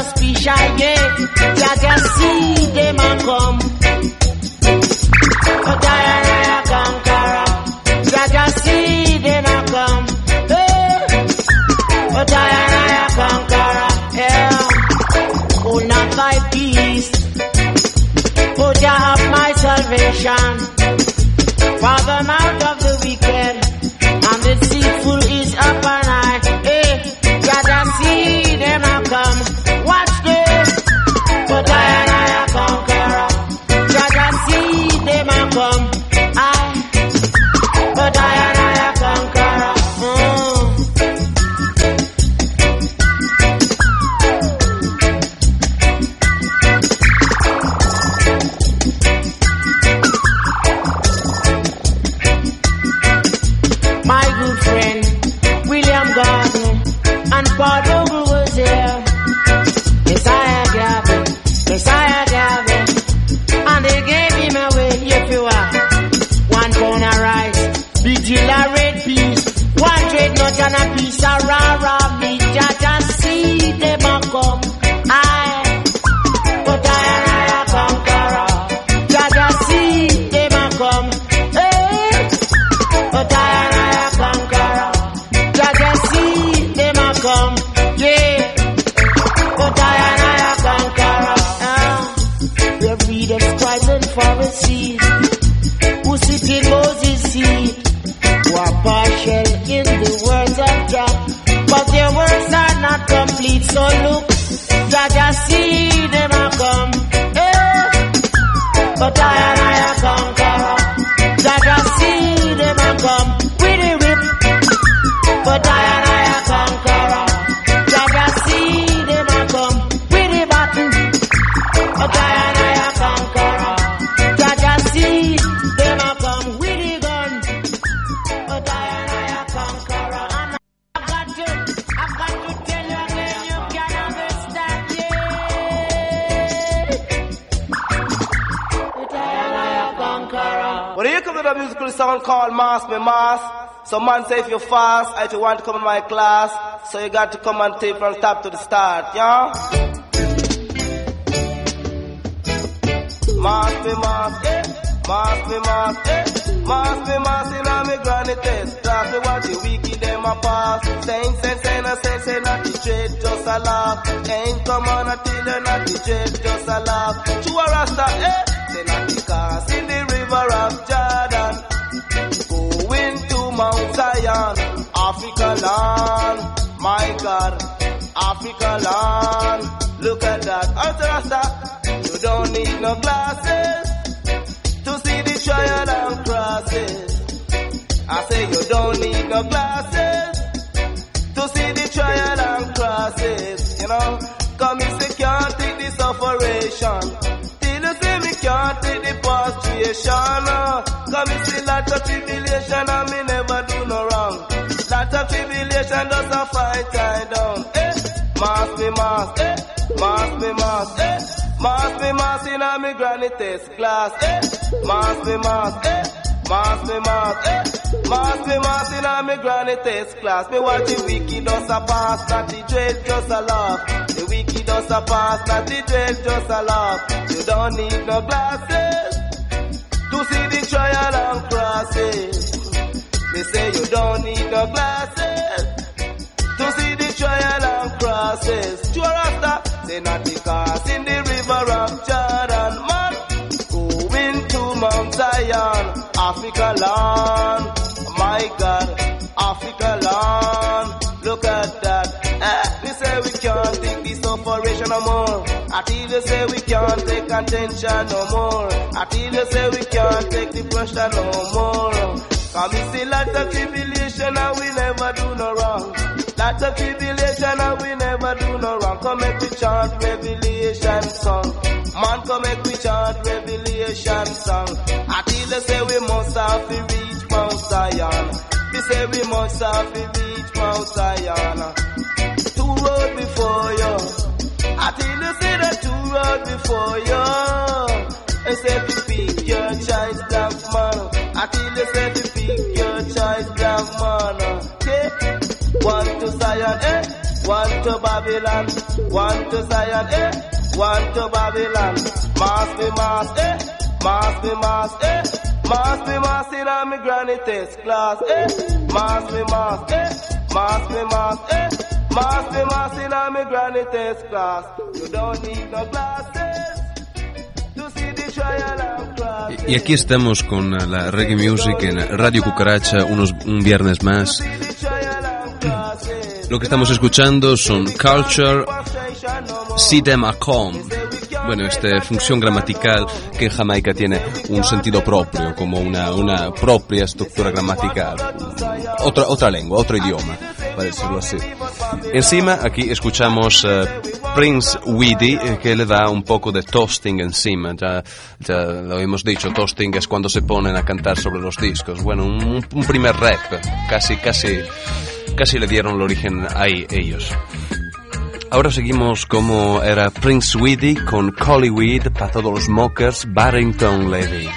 suspicious, yeah. Jaja see them a come. But I conqueror. Jaja see them a come. But I conqueror. Yeah. Oh, not thy peace. Oh, Jah have my salvation. For the mouth of the wicked and the deceitful is up and I. Hey, Jaja see them a come. Watch this. But I conqueror. Jaja see them a come. But I conqueror. My good friend William Gardner and Paul Ogle was there. Messiah Gavin, and they gave him away. If you are 1 pound of rice, big deal of red peas, 1 dreadnought and a piece of raw meat. Jaja see them a come. But I conqueror. Jaja see them a come. Hey, but I conqueror. Jaja see them a come. Yeah, but I conqueror. We read them scribes and Pharisees who sit in Moses' seat, who are partial in the words of Jah, but their words are not complete. So look, Jaja see them a come. Yeah, but I conqueror. Jaja see them a come with a whip. But I conqueror. Jaja see them a come with a button. But I conqueror. Jaja see them a come with a gun. But I conqueror. And I've got to tell you again, you can understand, yeah. But I conqueror. Well, here comes a musical song called Mass Me Mass. Some man say if you fast, if you want to come in my class, so you got to come and take from top to the start, yeah? Mass me mass, eh? Mass me mass, eh? Mass me mass in a me granny test. Class me watch the wiki them a pass. Saying not the trade, just a laugh. Ain't come on until you're not the trade, just a laugh. To a rasta, eh? Say not the cast in the river of Jordan. Going to Mount Zion, Africa land, my God, Africa land. Look at that, Alter Rasta, you don't need no glasses to see the trial and crosses. I say you don't need no glasses to see the trial and crosses. You know, come you say can't take this operation. Till you say me can't take the prostration. Come you see lot of tribulation and me never do no wrong. Lot of tribulation does a fight I down. Eh, mass me mass, eh, mass me mass, eh, mass me mass in a me granny test class. Eh, mass me mass, eh, mass me mass, eh, mass me mass in a me granny test class. Me watch the wiki does a pass, not the dread just a laugh. The wiki does a pass, not the dread just a laugh. You don't need no glasses to see the trial and crosses. They say you don't need no glasses to see the trial and crosses. To a rasta, say not the cast in the river of Jordan. Man, going to Mount Zion, Africa land. My God, Africa land. Look at that. We say we can't take this operation no more. Until you say we can't take attention no more. Until you say we can't take the pressure no more. Come we see lots of tribulation and we never do no wrong. Lots of tribulation and we never do no wrong. Come make we chant Revelation song. Man, come make we chant Revelation song. Until you say we must have to reach Mount Zion. We say we must have to reach Mount Zion. 2 roads before you. Until you see the 2 roads before you. They say to pick your choice, black man. Until you say to pick your choice, black man. Okay? 1 to Zion, eh? 1 to to Babylon, one to Zion, one to Babylon. Mass me mass, mass me mass, mass me mass in a me granny test class, mass me mass, mass me mass, mass me mass in a me granny test class. You don't need no glasses to see the trial of classes. Y aquí estamos con la reggae music en Radio Cucaracha un viernes más. Lo que estamos escuchando son Culture, See Them A Come. Bueno, esta función gramatical que en Jamaica tiene un sentido propio, como una propia estructura gramatical. Otra lengua, otro idioma, para decirlo así. Encima, aquí escuchamos Prince Weedy, que le da un poco de toasting encima. Ya lo hemos dicho, toasting es cuando se ponen a cantar sobre los discos. Bueno, un primer rap, casi le dieron el origen ahí ellos. Ahora seguimos como era Prince Weedy con Collyweed para todos los mockers, Barrington Levy.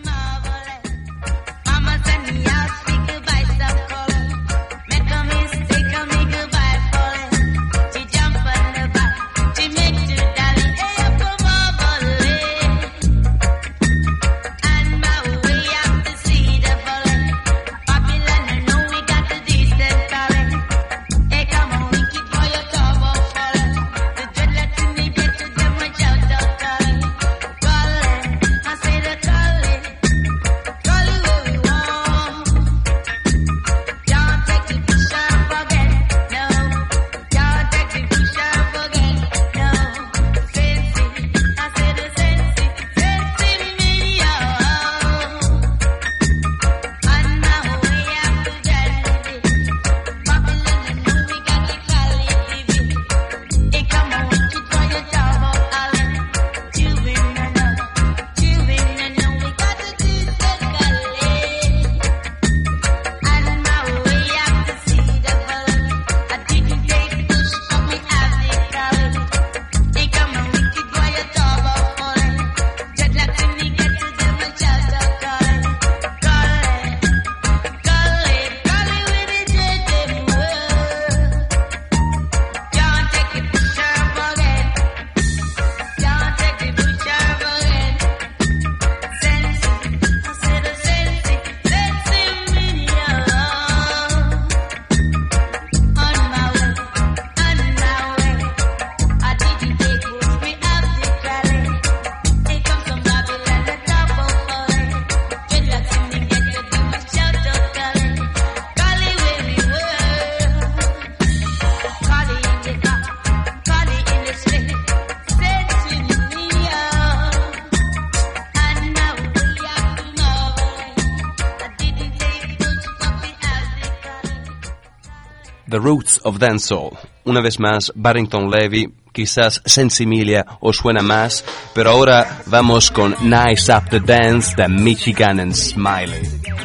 The Roots of Dancehall. Una vez más, Barrington Levy, quizás Sensimilia os suena más, pero ahora vamos con Nice Up the Dance de Michigan and Smiley.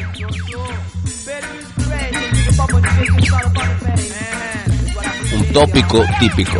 Un tópico típico.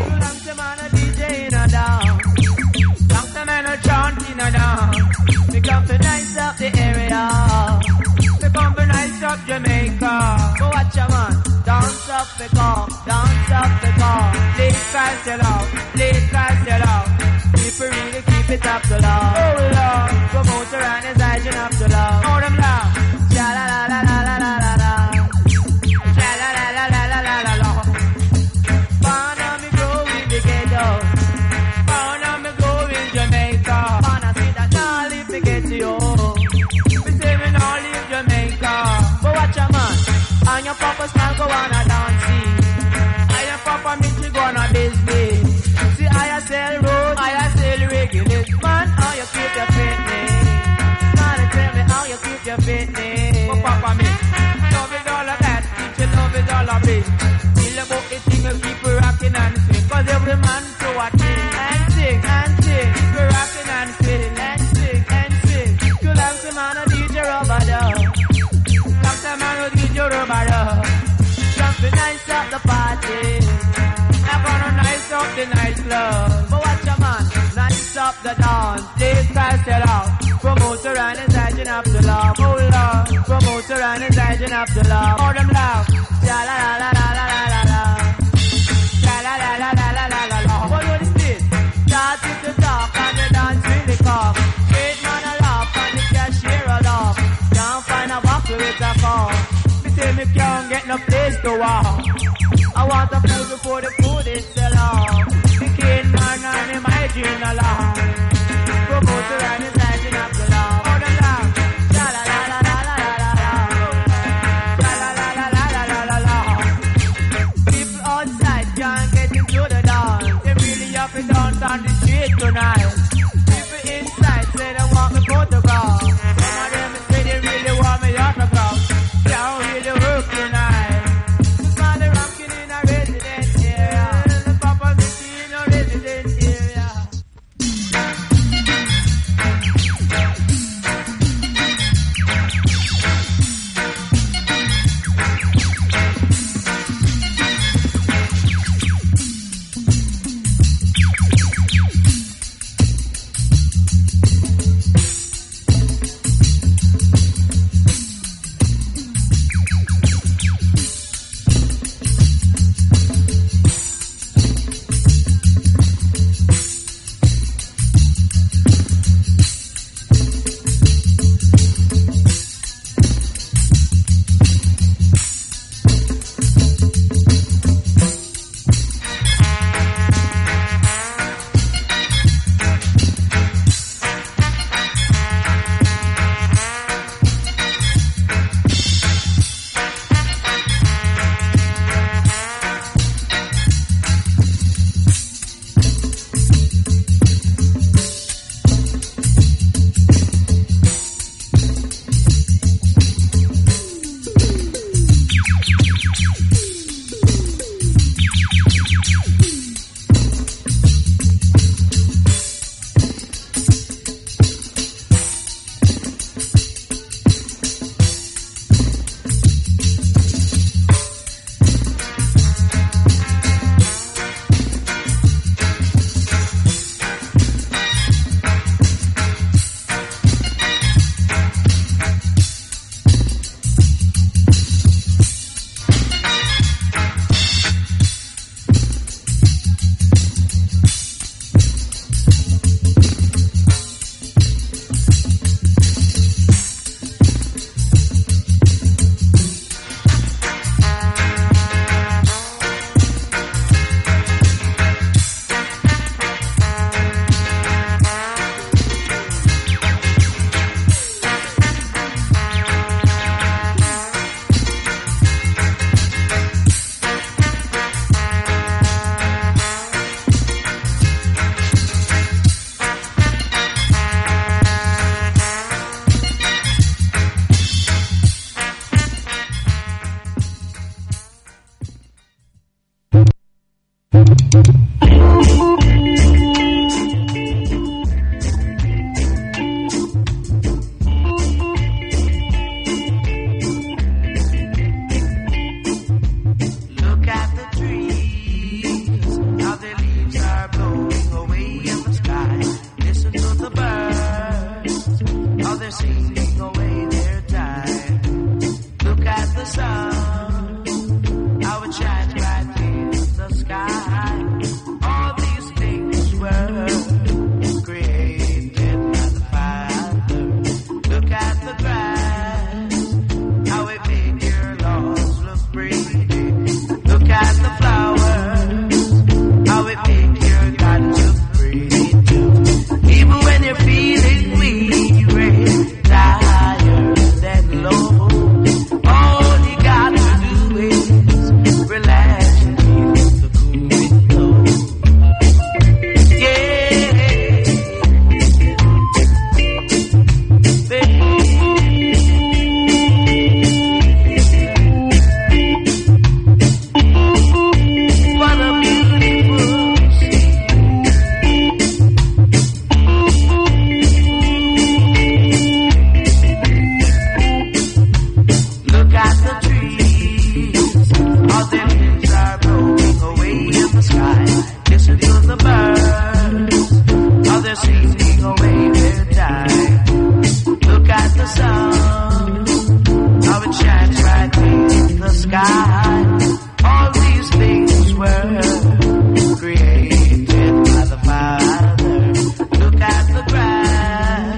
Dance up the car, please cast it out. People really keep it up to love. Oh Lord, promoter and his agent up to love. Oh them love, sha la la la la la la la la, sha la la la la la la la la. Born on me grow in the ghetto, born on me grow in Jamaica. Born I see that all if me get to you, we say we all leave Jamaica. But watch a man. And your papa smile go on a dancing. And your papa meet you go on a business. See I sell road, I sell regulate. Man, how you keep your fitness? Man, tell me how you keep your fitness. But papa me, love is all of that. Teach you love is all of it. Feel about the thing you keep rocking and swing. Cause every man to a thing. And sing, keep rocking and spin. And sing, you like the man a DJ rubber dub. Some man will give you rubber up. Jumping nice up the party. I'm gonna nice up the nightclub. But watch a man, nice up the dance. Please pass it out. Promoter and his agent up to love. Oh Lord, promoter and his agent up to love. Oh them love. La la la la la la la la. La la la la. can't get no place to walk. I want the food before the food is sell off. The kid man and imagine a lot. Promoter and his lighting up the law. Oh, the law. La la la la la la la la. La la la la la la la la la. People outside can't get into the dance. They really have to dance on the street tonight. People inside say they want me photograph. Some of them say they really want me autograph. Can't really work tonight. Just man they rocking in a resident area. The Papa City in a resident area.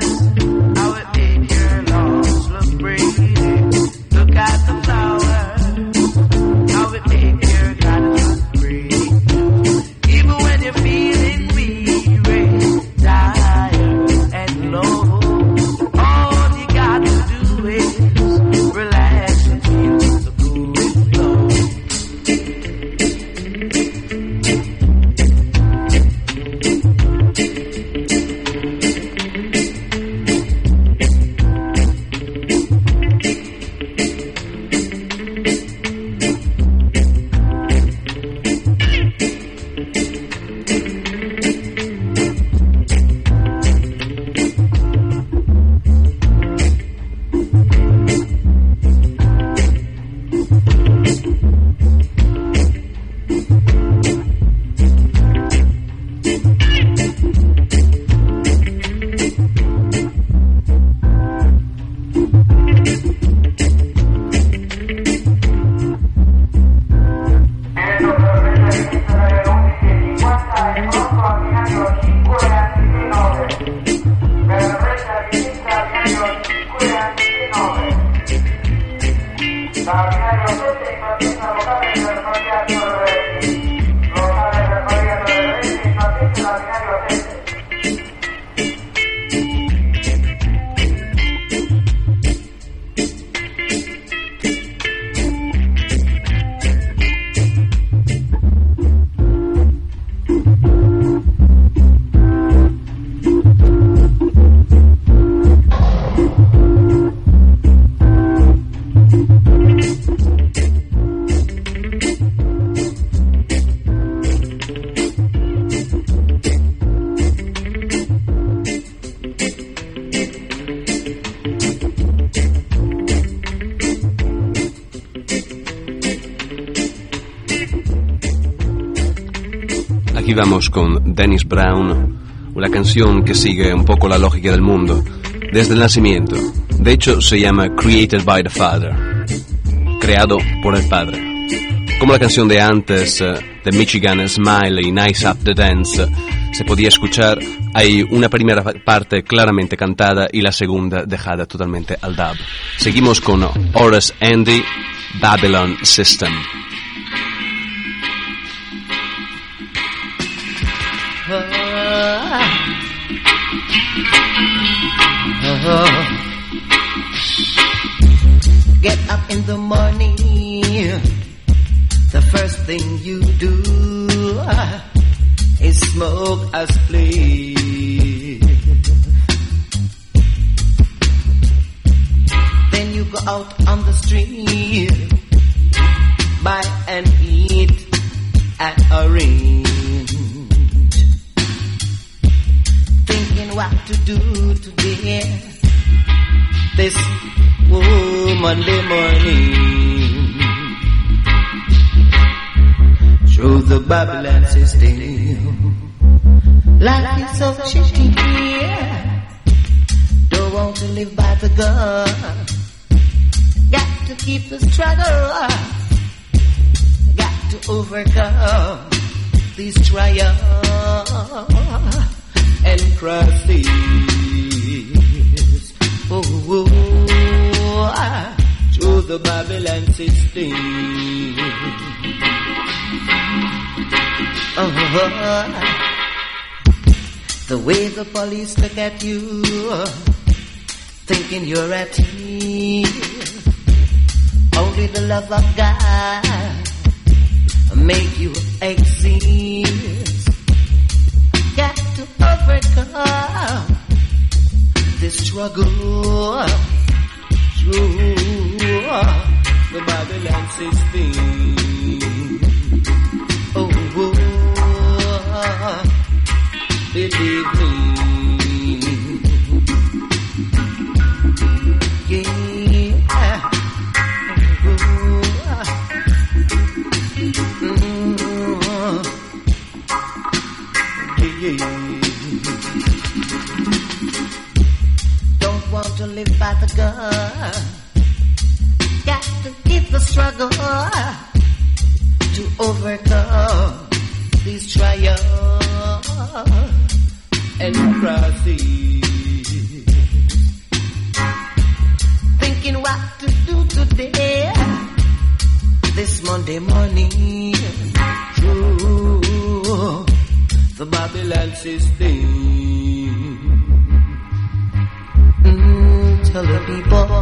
Look at the flowers, aquí vamos con Dennis Brown, una canción que sigue un poco la lógica del mundo desde el nacimiento. De hecho, se llama Created by the Father, creado por el Padre. Como la canción de antes, de Michigan Smile y Nice Up the Dance, se podía escuchar, hay una primera parte claramente cantada y la segunda dejada totalmente al dub. Seguimos con Horace Andy, Babylon System. Get up in the morning, the first thing you do is smoke a spliff. Then you go out on the street, buy and eat at a range, thinking what to do today, this Monday morning. Through the Babylon system, life is so shitty here. Don't want to live by the gun. Got to keep the struggle. Got to overcome these trials and crises. Through the Babylon system. The way the police look at you, thinking you're a thief. Only the love of God make you exist. Got to overcome this struggle through the Babylon system. Believe me, yeah. Don't want to live by the gun. Got to keep the struggle to overcome these trials and crises. Thinking what to do today, this Monday morning, through the Babylon system. Tell the people,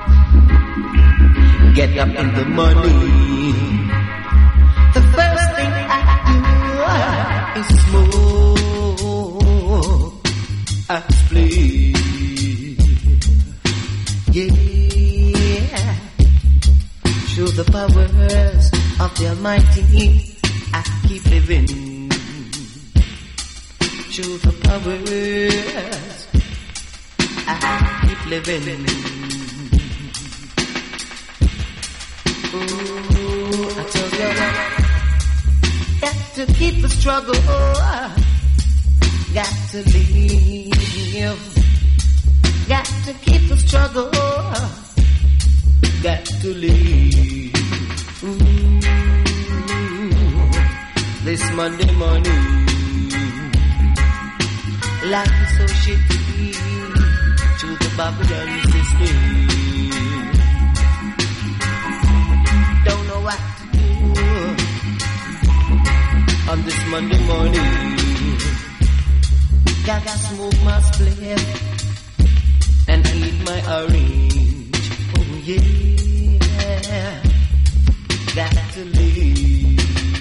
get up in the morning. The first thing I do is smoke a spliff. Yeah, through the powers of the Almighty, I keep living. Through the powers, I keep living. Ooh, I tell you, got to keep the struggle, got to live, got to keep the struggle, got to live. Ooh, this Monday morning, life is so shitty to the Babylon system. Don't know what to do on this Monday morning. Gotta smoke my spliff and eat my orange. Oh yeah, got to live,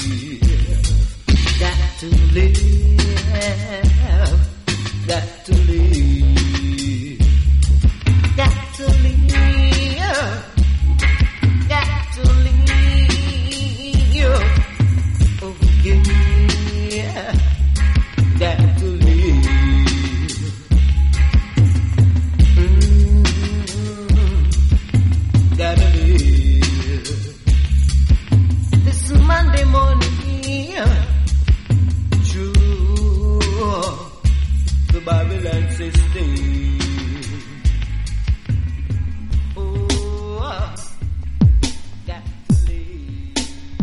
got to live, got to live, got to live, got to live. Oh yeah, got to live. Gotta live. This Monday morning, system. Oh, got to leave.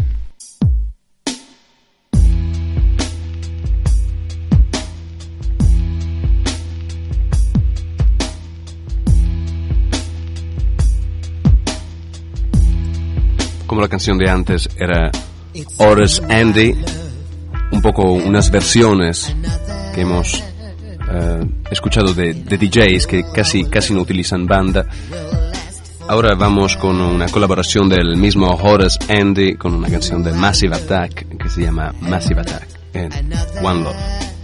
Como la canción de antes era Horace Andy, un poco unas versiones que hemos escuchado de DJs que casi no utilizan banda. Ahora vamos con una colaboración del mismo Horace Andy con una canción de Massive Attack que se llama Massive Attack en One Love.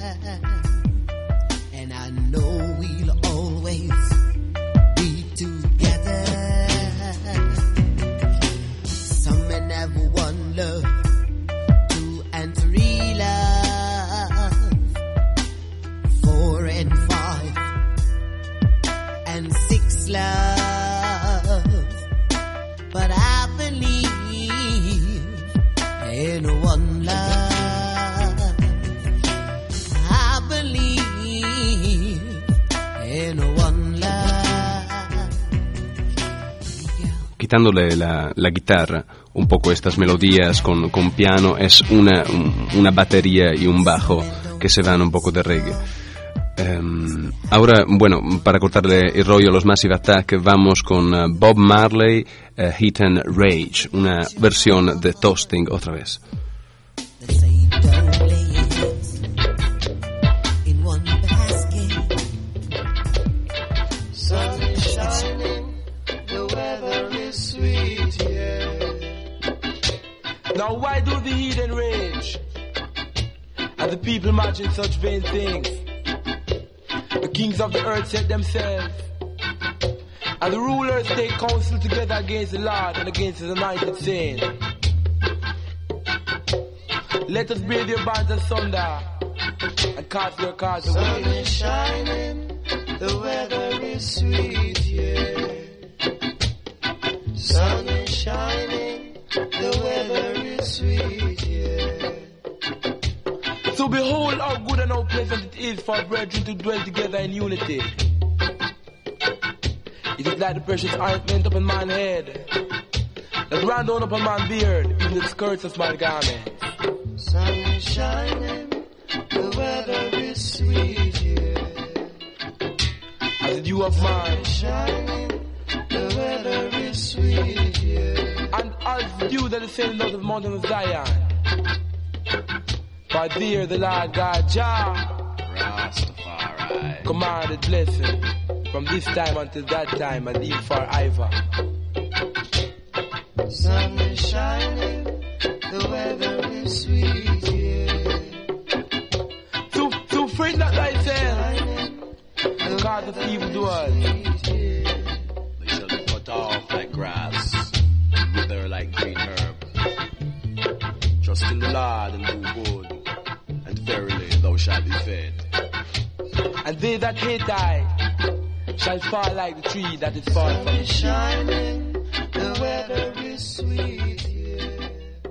Quitándole la guitarra, un poco estas melodías con piano, es una batería y un bajo que se van un poco de reggae. Ahora, bueno, para cortarle el rollo a los Massive Attack, vamos con Bob Marley, Heat and Rage, una versión de Toasting otra vez. Now why do the heat and rage? And the people imagine such vain things. The kings of the earth set themselves, and the rulers take counsel together against the Lord and against his anointed saints. Let us braid your bands asunder and cast your cards away. Sun is shining, the weather is sweet, yeah. Sun is shining, the weather is sweet, yeah. So behold how good and how pleasant it is for brethren to dwell together in unity. It is like the precious ointment upon mine head, that ran down upon my beard, even the skirts of my garment. Sun is shining, the weather is sweet, yeah. As the dew of mine, Shining, the weather is sweet, yeah. and as the dew that is sailing out of the mountain of Zion. For there the Lord God Jah Rastafari commanded blessing from this time until that time and even forever. Sun is shining, the weather is sweet, yeah. To fret not thyself, Shining, the because of evildoers. sweet, yeah. they shall be cut off like grass and wither like green herb. Trust in the Lord and do good, and verily thou shalt be fed. And they that hate thy shall fall like the tree that is far Sun from is shining, the weather is sweet, yeah.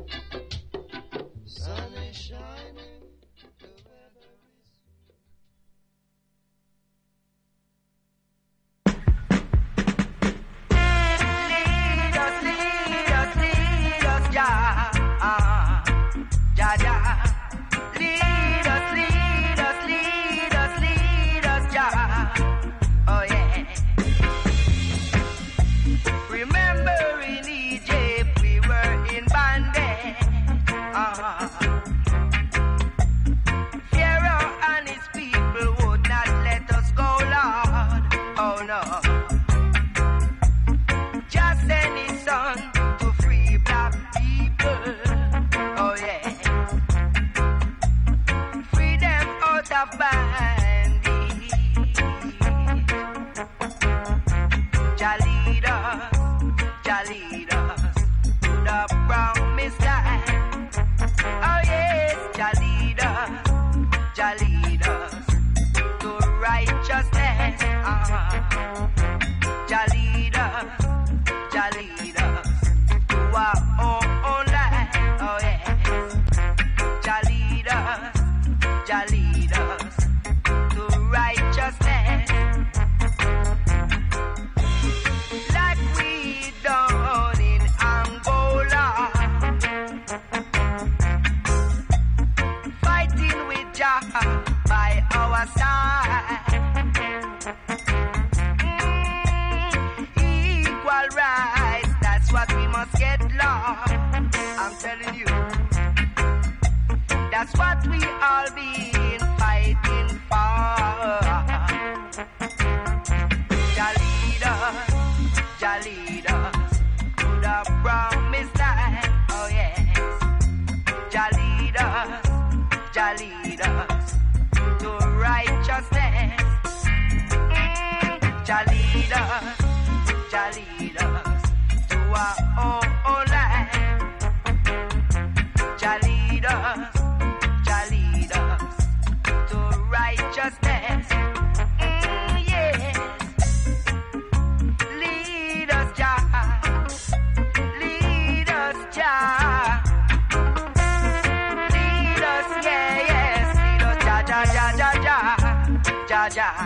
Sun is shining, the weather is Lead us, Jah. Jah, Jah. Lead us, Jah. Oh yeah. Remember in Egypt we were in bondage. Pharaoh and his people would not let us go, Lord. Oh no. Just send his son to free black people. Oh yeah. Free them out of bondage. Jah lead us to the promised land. Oh yeah. Fighting with Jah by our side. Equal rights, that's what we must get, Lord. I'm telling you, that's what we all been fighting for. Jah lead us to the promised land. Oh yes, Jah lead us to righteousness. Jah lead us to our own land. Jah lead us to righteousness. Yes, lead us, Jah. Lead us, Jah. Lead us, yes. Lead us, Jah, Jah, Jah, Jah, Jah, Jah, Jah.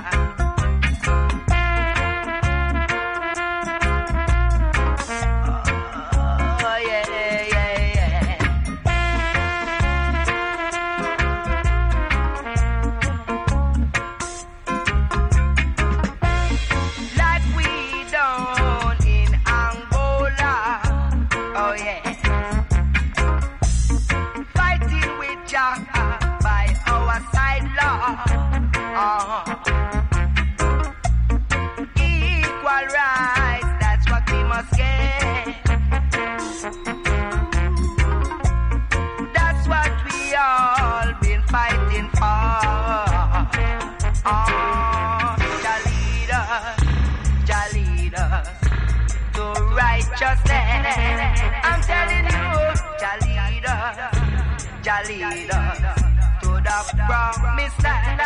Equal rights, that's what we must get. That's what we all been fighting for. Jah lead us to righteousness. I'm telling you, Jah lead us to the promised land.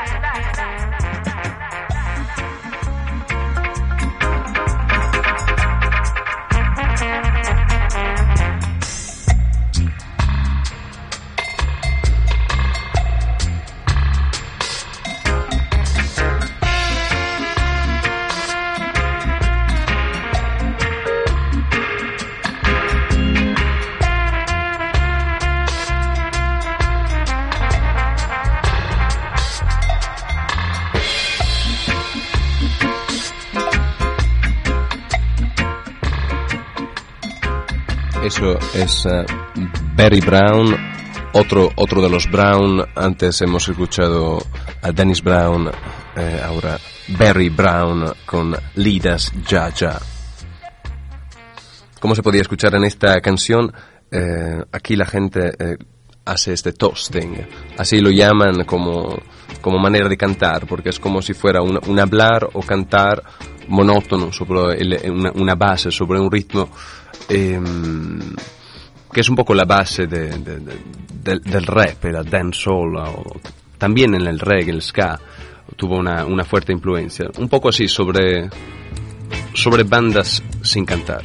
Eso es Barry Brown, otro de los Brown. Antes hemos escuchado a Dennis Brown, ahora Barry Brown con Lead Us, Jah, Jah. Como se podía escuchar en esta canción, aquí la gente hace este toasting, así lo llaman como manera de cantar, porque es como si fuera un hablar o cantar monótono sobre una base, sobre un ritmo que es un poco la base del rap, la dancehall, o también en el reggae, el ska tuvo una fuerte influencia, un poco así sobre bandas sin cantar.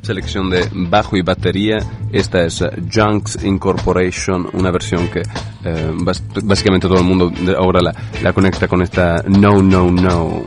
selección de bajo y batería. Esta es Junks Incorporation, una versión que básicamente todo el mundo ahora la conecta con esta No No No.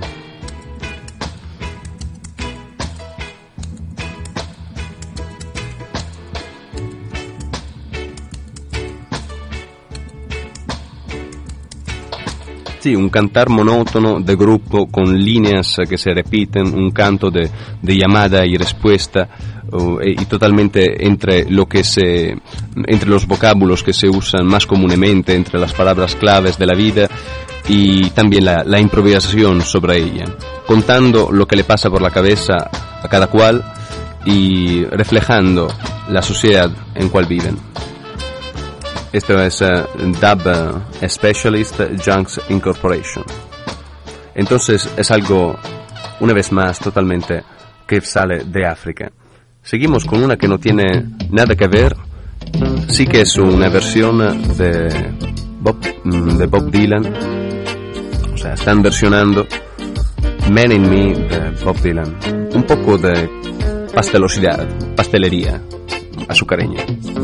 Sí, un cantar monótono de grupo con líneas que se repiten, un canto de llamada y respuesta, y totalmente entre los vocábulos que se usan más comúnmente, entre las palabras claves de la vida y también la improvisación sobre ella, contando lo que le pasa por la cabeza a cada cual y reflejando la sociedad en cual viven. Esto es Dub Specialist Junks Incorporation. Entonces es algo, una vez más, totalmente que sale de África. Seguimos con una que no tiene nada que ver. Sí que es una versión de Bob Dylan. O sea, están versionando Man in Me de Bob Dylan. Un poco de pastelería azucareña.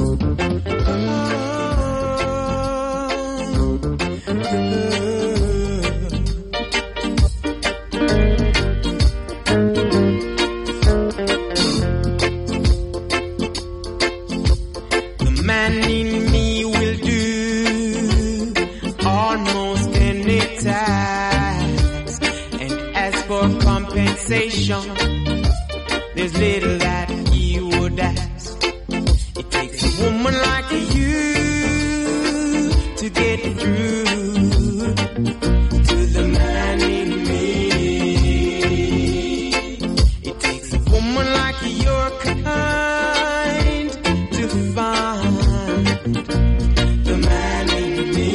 There's little that he would ask. It takes a woman like you to get through to the man in me. It takes a woman like your kind to find the man in me.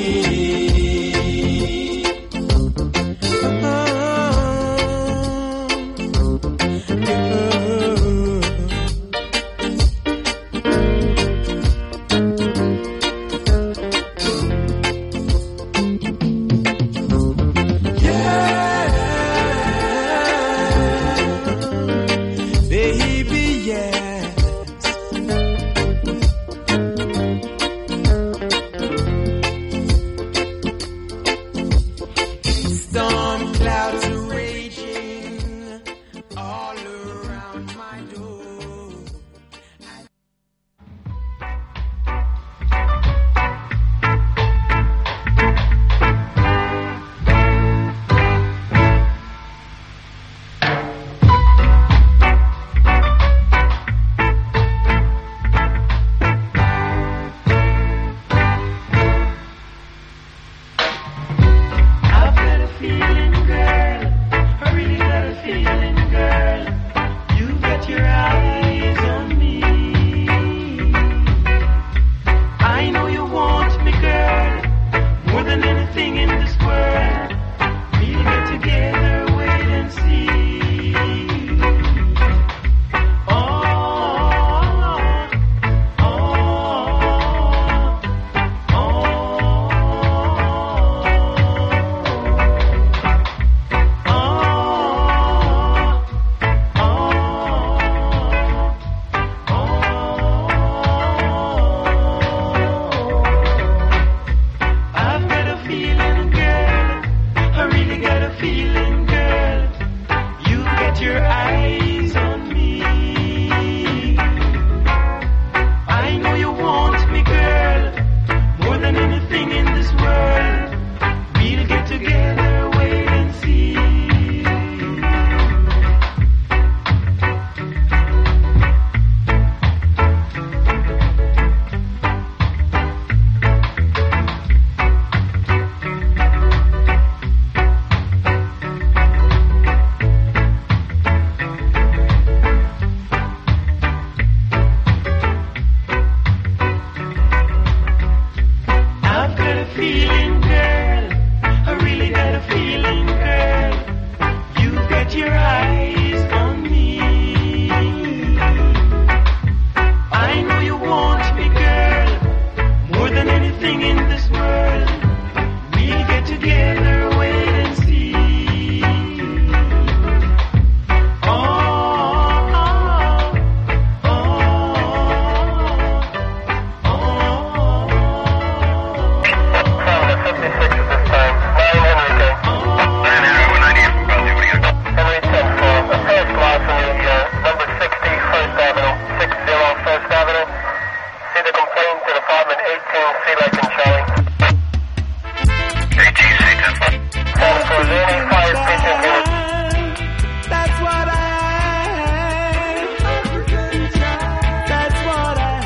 That's what I am. That's what I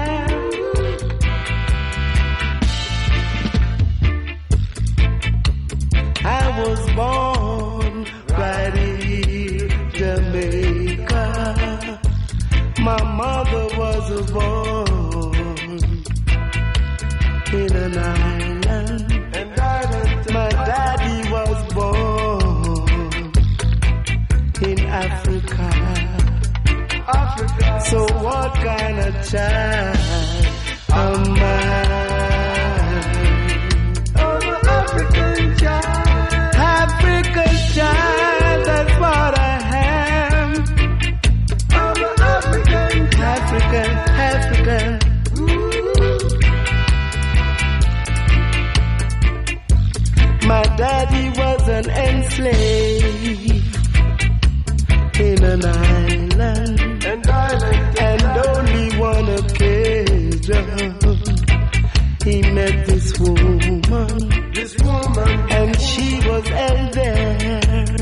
am. I was born right in Jamaica. My mother was born in an island. My daddy was born in Africa. So what kind of child am I? African child. African child, that's what I am. African. My daddy was an enslaved in an island, and only one occasion he met this woman, and she was held there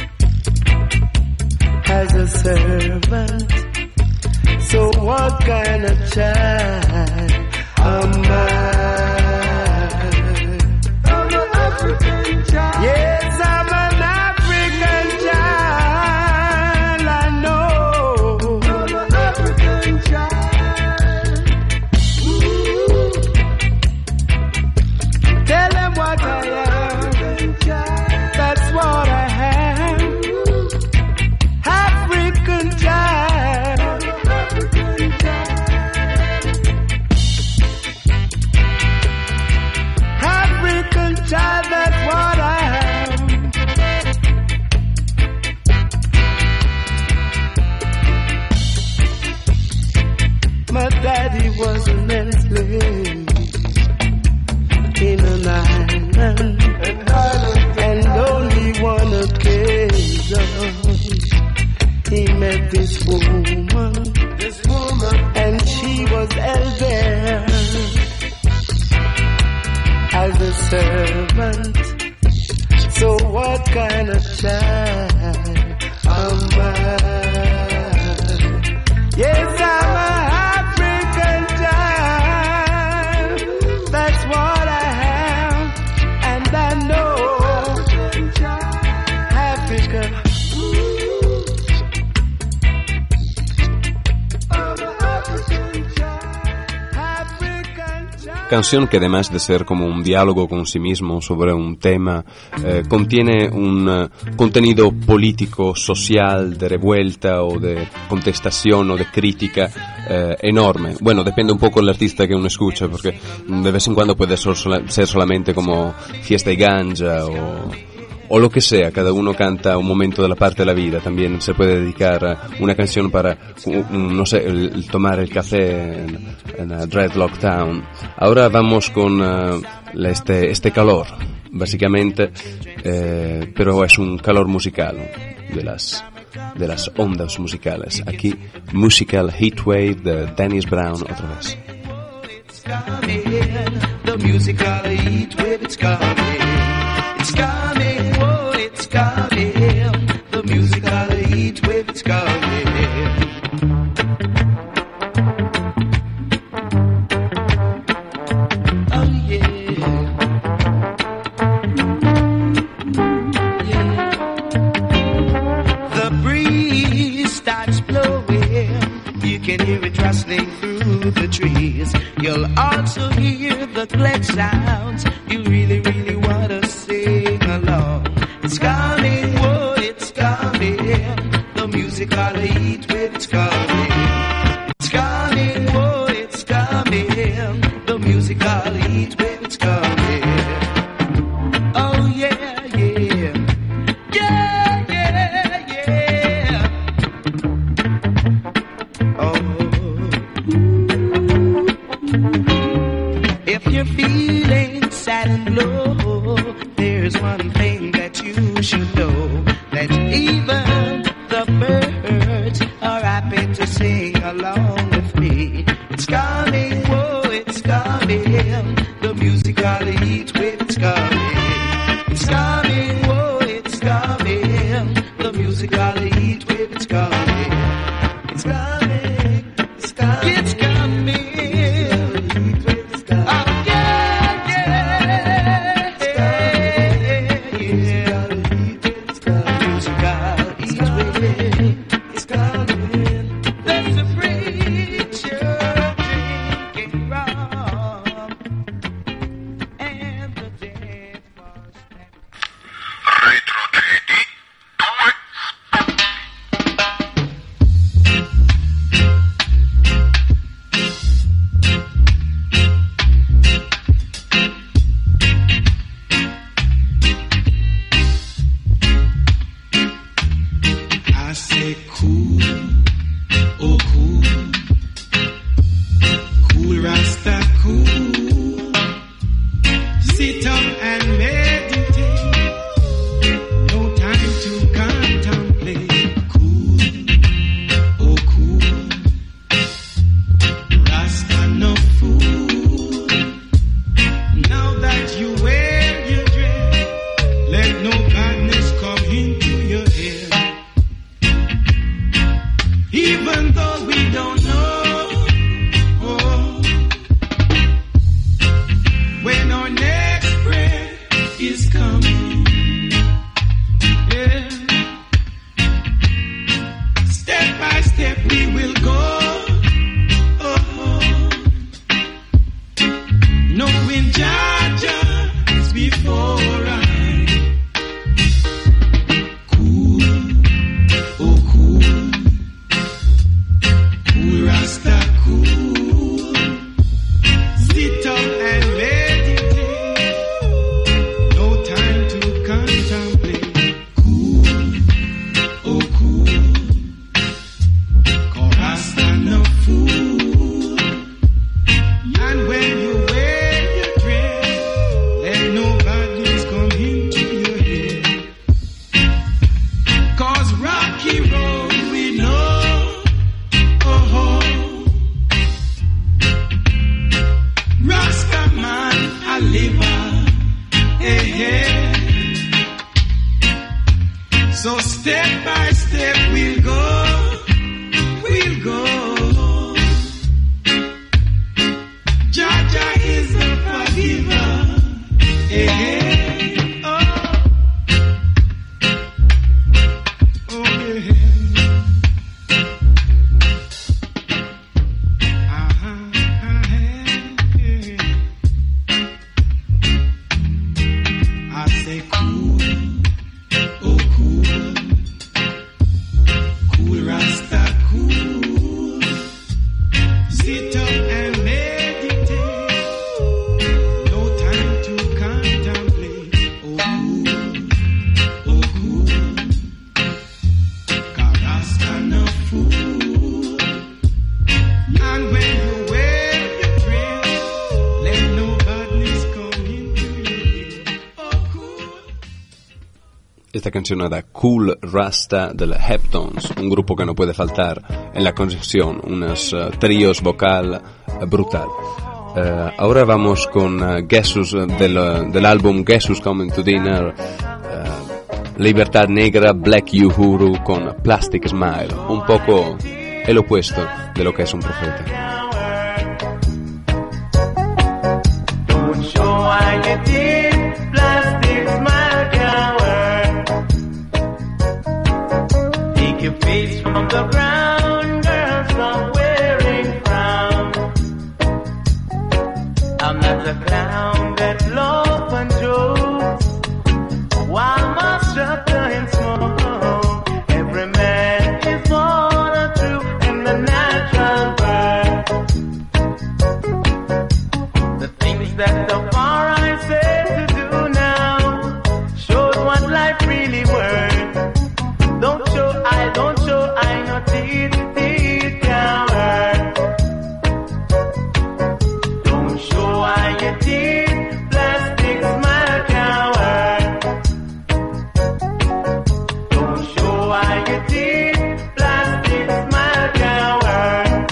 as a servant. So what kind of child am I? Yes, I'm an African child, I know. I'm an African child. Tell them what I am. That's what I am. African child. African child, that's what I am. My daddy was an enslaved in an island, and only one occasion he met this woman, and she was held there as a servant. So what kind of child am I? Yes, I'm an African child. That's what I am, and I know Africa. Canción que además de ser como un diálogo con sí mismo sobre un tema, contiene un contenido político, social, de revuelta o de contestación o de crítica enorme. Bueno, depende un poco del artista que uno escucha, porque de vez en cuando puede ser solamente como fiesta y ganja o lo que sea. Cada uno canta un momento de la parte de la vida. También se puede dedicar una canción para, no sé, el tomar el café en Dreadlock Town. Ahora vamos con este calor, básicamente, pero es un calor musical de las ondas musicales. Aquí, Musical Heatwave de Dennis Brown otra vez. The musical heatwave, it's coming. It's coming, oh, it's coming. The musical heatwave, it's coming. Oh yeah, yeah. The breeze starts blowing. You can hear it rustling through the trees. You'll also hear the glad sounds. You really, really want to sing along. It's coming, whoa, it's coming. The musical heatwave, it's coming. It's coming, whoa, it's coming. The musical heatwave, it's coming. Oh yeah, yeah. Yeah, yeah, yeah. Oh. If you're feeling sad and low, there's one thing that you should know, that even the birds are happy to sing along with me. It's coming, whoa, it's coming. The musical heatwave, it's coming. It's coming, whoa, music called the heat wave. It's coming. It's coming. It's coming. It's coming. The heat wave is coming. Oh, yeah, yeah. It's coming. Yeah. The heat wave is coming. Music called heat wave. It's coming. There's a preacher drinking rum, and the dead was I say cool, oh cool, cool Rasta cool. Sit up and meditate, no time to contemplate. Cool, oh cool, Rasta no fool. Now that you wear your dress, let no badness come into your head. Even though we don't know when our next breath is coming, yeah. Step by step we will go, knowing Jah is before us. Cool, oh cool, cool Rasta cool. Sit up and meditate, no time to contemplate. Cool, oh cool, 'cause Rasta no fool. And when you wear your dress, let no badness come into your head. 'Cause Rocky Road we know, Rasta man a liver, hey, hey. So step by step we'll go, we'll go. Jah is a forgiver, hey, hey. Oh, yeah. I say cool, oh cool, cool Rasta cool. Sit up and meditate, no time to contemplate. Oh cool, 'cause Rasta no fool. And when you wear your dress, let no badness come into your head. Oh cool. Esta canción era Cool Rasta de los Heptones, un grupo que no puede faltar en la concesión, unos tríos vocal brutal. Ahora vamos con Jesus del álbum Guess Who's Coming to Dinner, Libertad Negra, Black Uhuru con Plastic Smile, un poco el opuesto de lo que es un profeta. Don't show why you did. Plastic smile can't work. Take your face from the ground, girl, stop wearing frown. I'm not a clown that laugh and joke. While my structure and smoke, every man is born a true in the natural birth. The things that the far I say to do now shows what life really worth. Don't show I no teeth can hurt. Don't show I your teeth, plastic smile can hurt. Don't show I your teeth, plastic smile can hurt.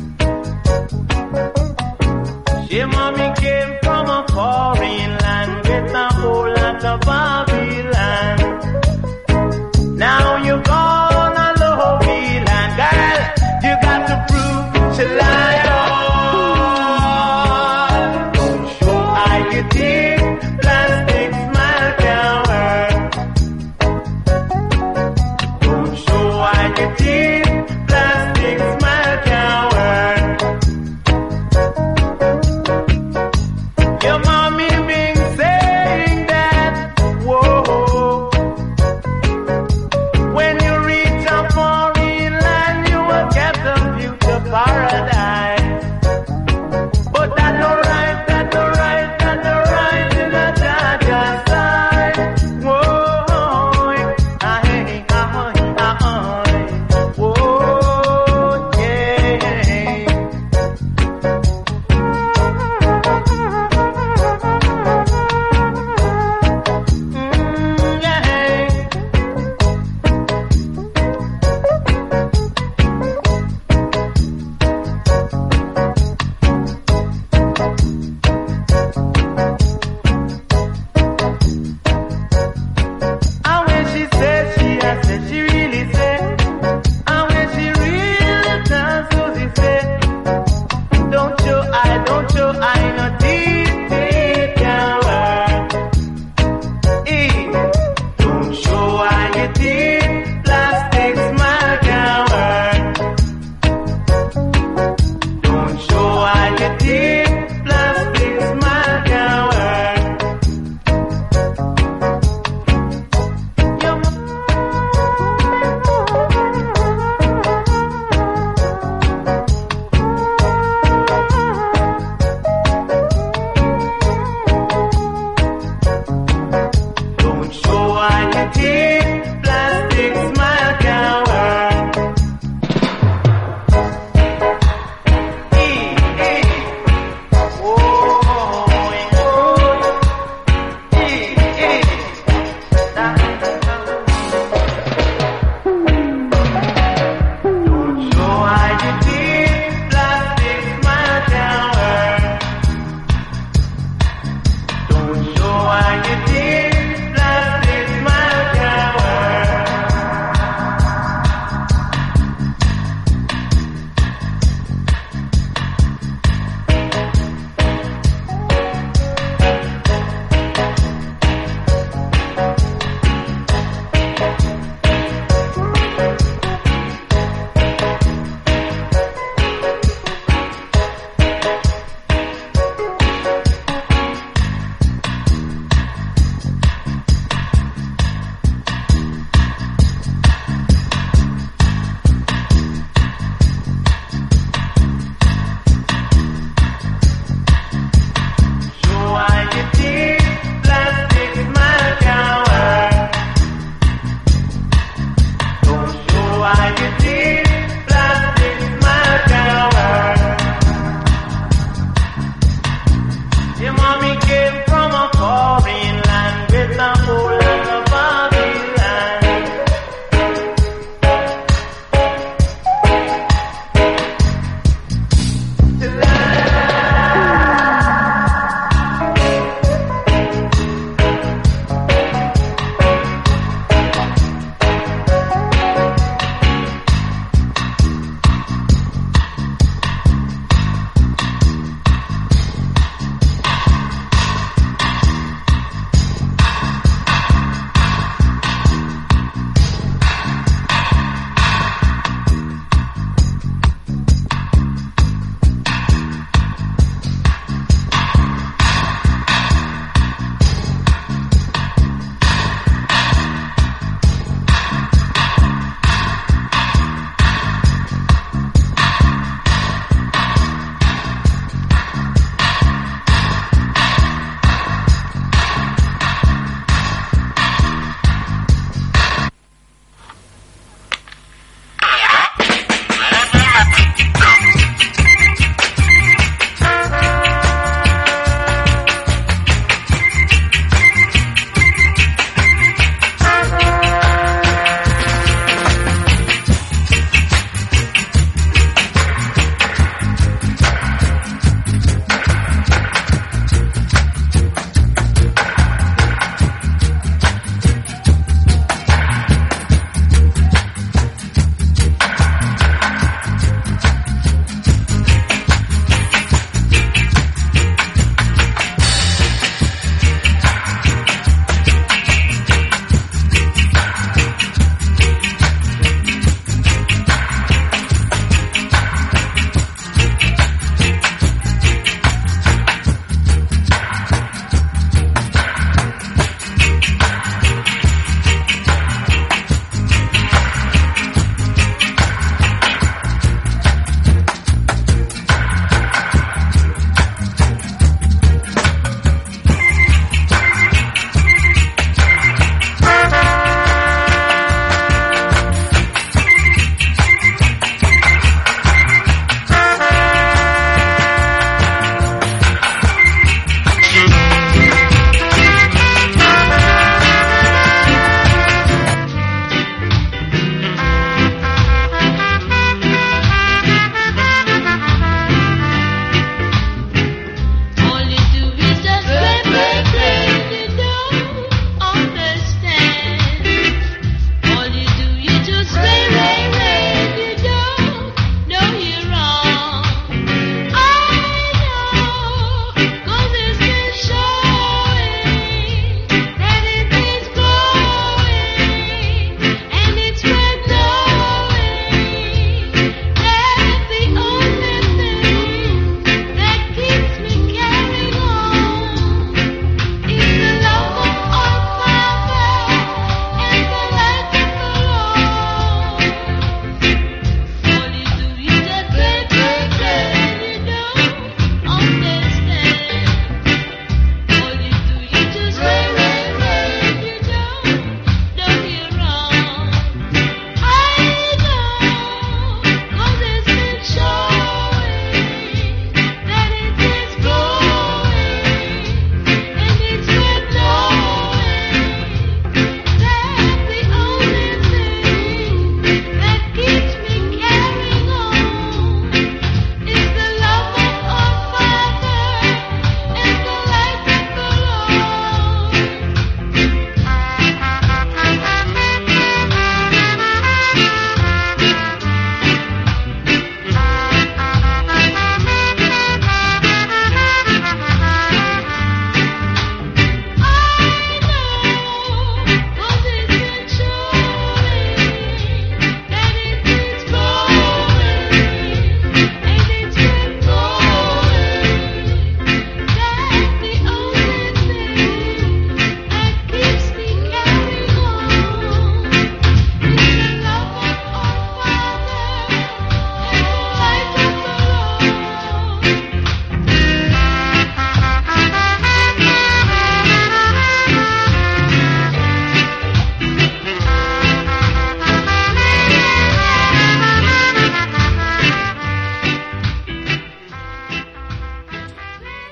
She mommy came from a foreign land with a whole lot of Babylon. Now you got your teeth, plastic smile can work. Don't show hide your teeth, plastic smile can work. Don't show hide your teeth, plastic smile can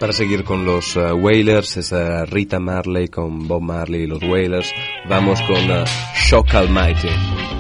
para seguir con los Wailers, es Rita Marley con Bob Marley y los Wailers. Vamos con Shock Almighty.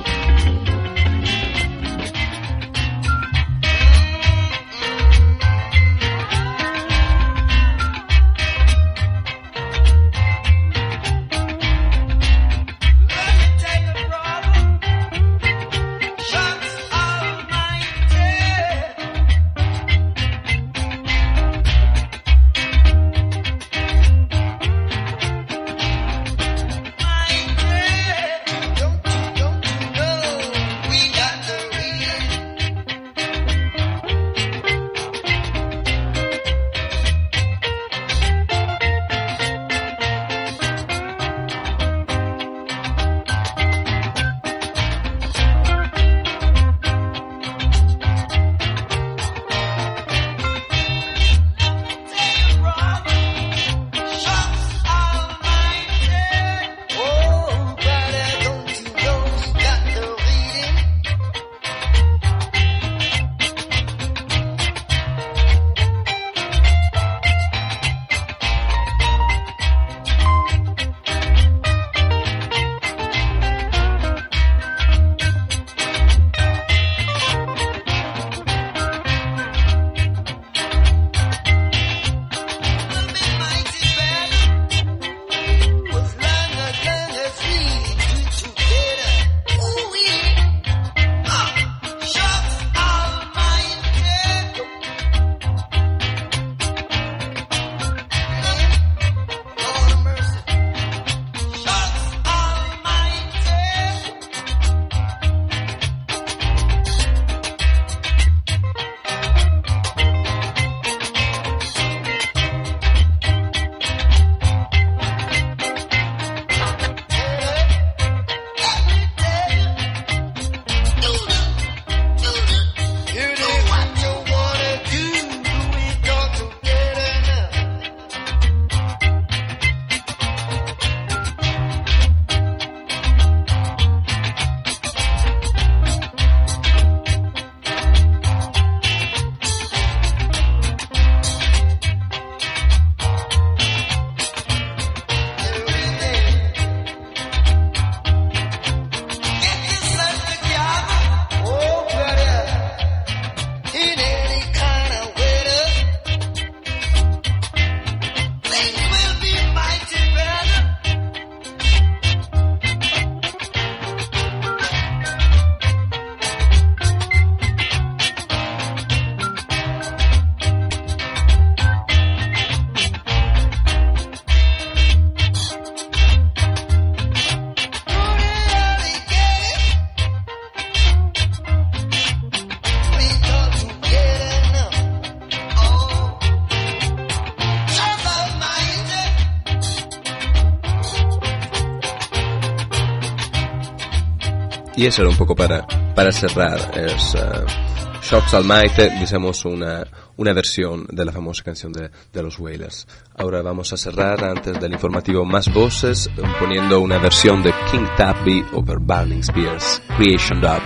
Y eso era un poco para cerrar. Es Shocks Almighty, digamos una versión de la famosa canción de los Wailers. Ahora vamos a cerrar, antes del informativo Más Voces, poniendo una versión de King Tubby over Burning Spears, Creation Dub.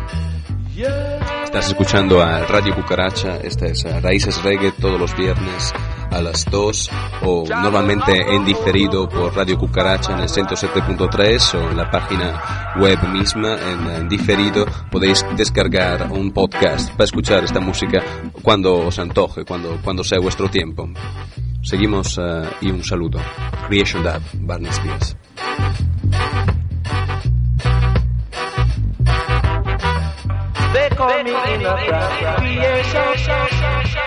Estás escuchando a Radio Cucaracha, esta es Raíces Reggae, todos los viernes a las 2, o normalmente en diferido por Radio Cucaracha en el 107.3 o en la página web misma en diferido. Podéis descargar un podcast para escuchar esta música cuando os antoje, cuando sea vuestro tiempo. Seguimos y un saludo. Creation Dub, Burning Spears. They call me in a creation.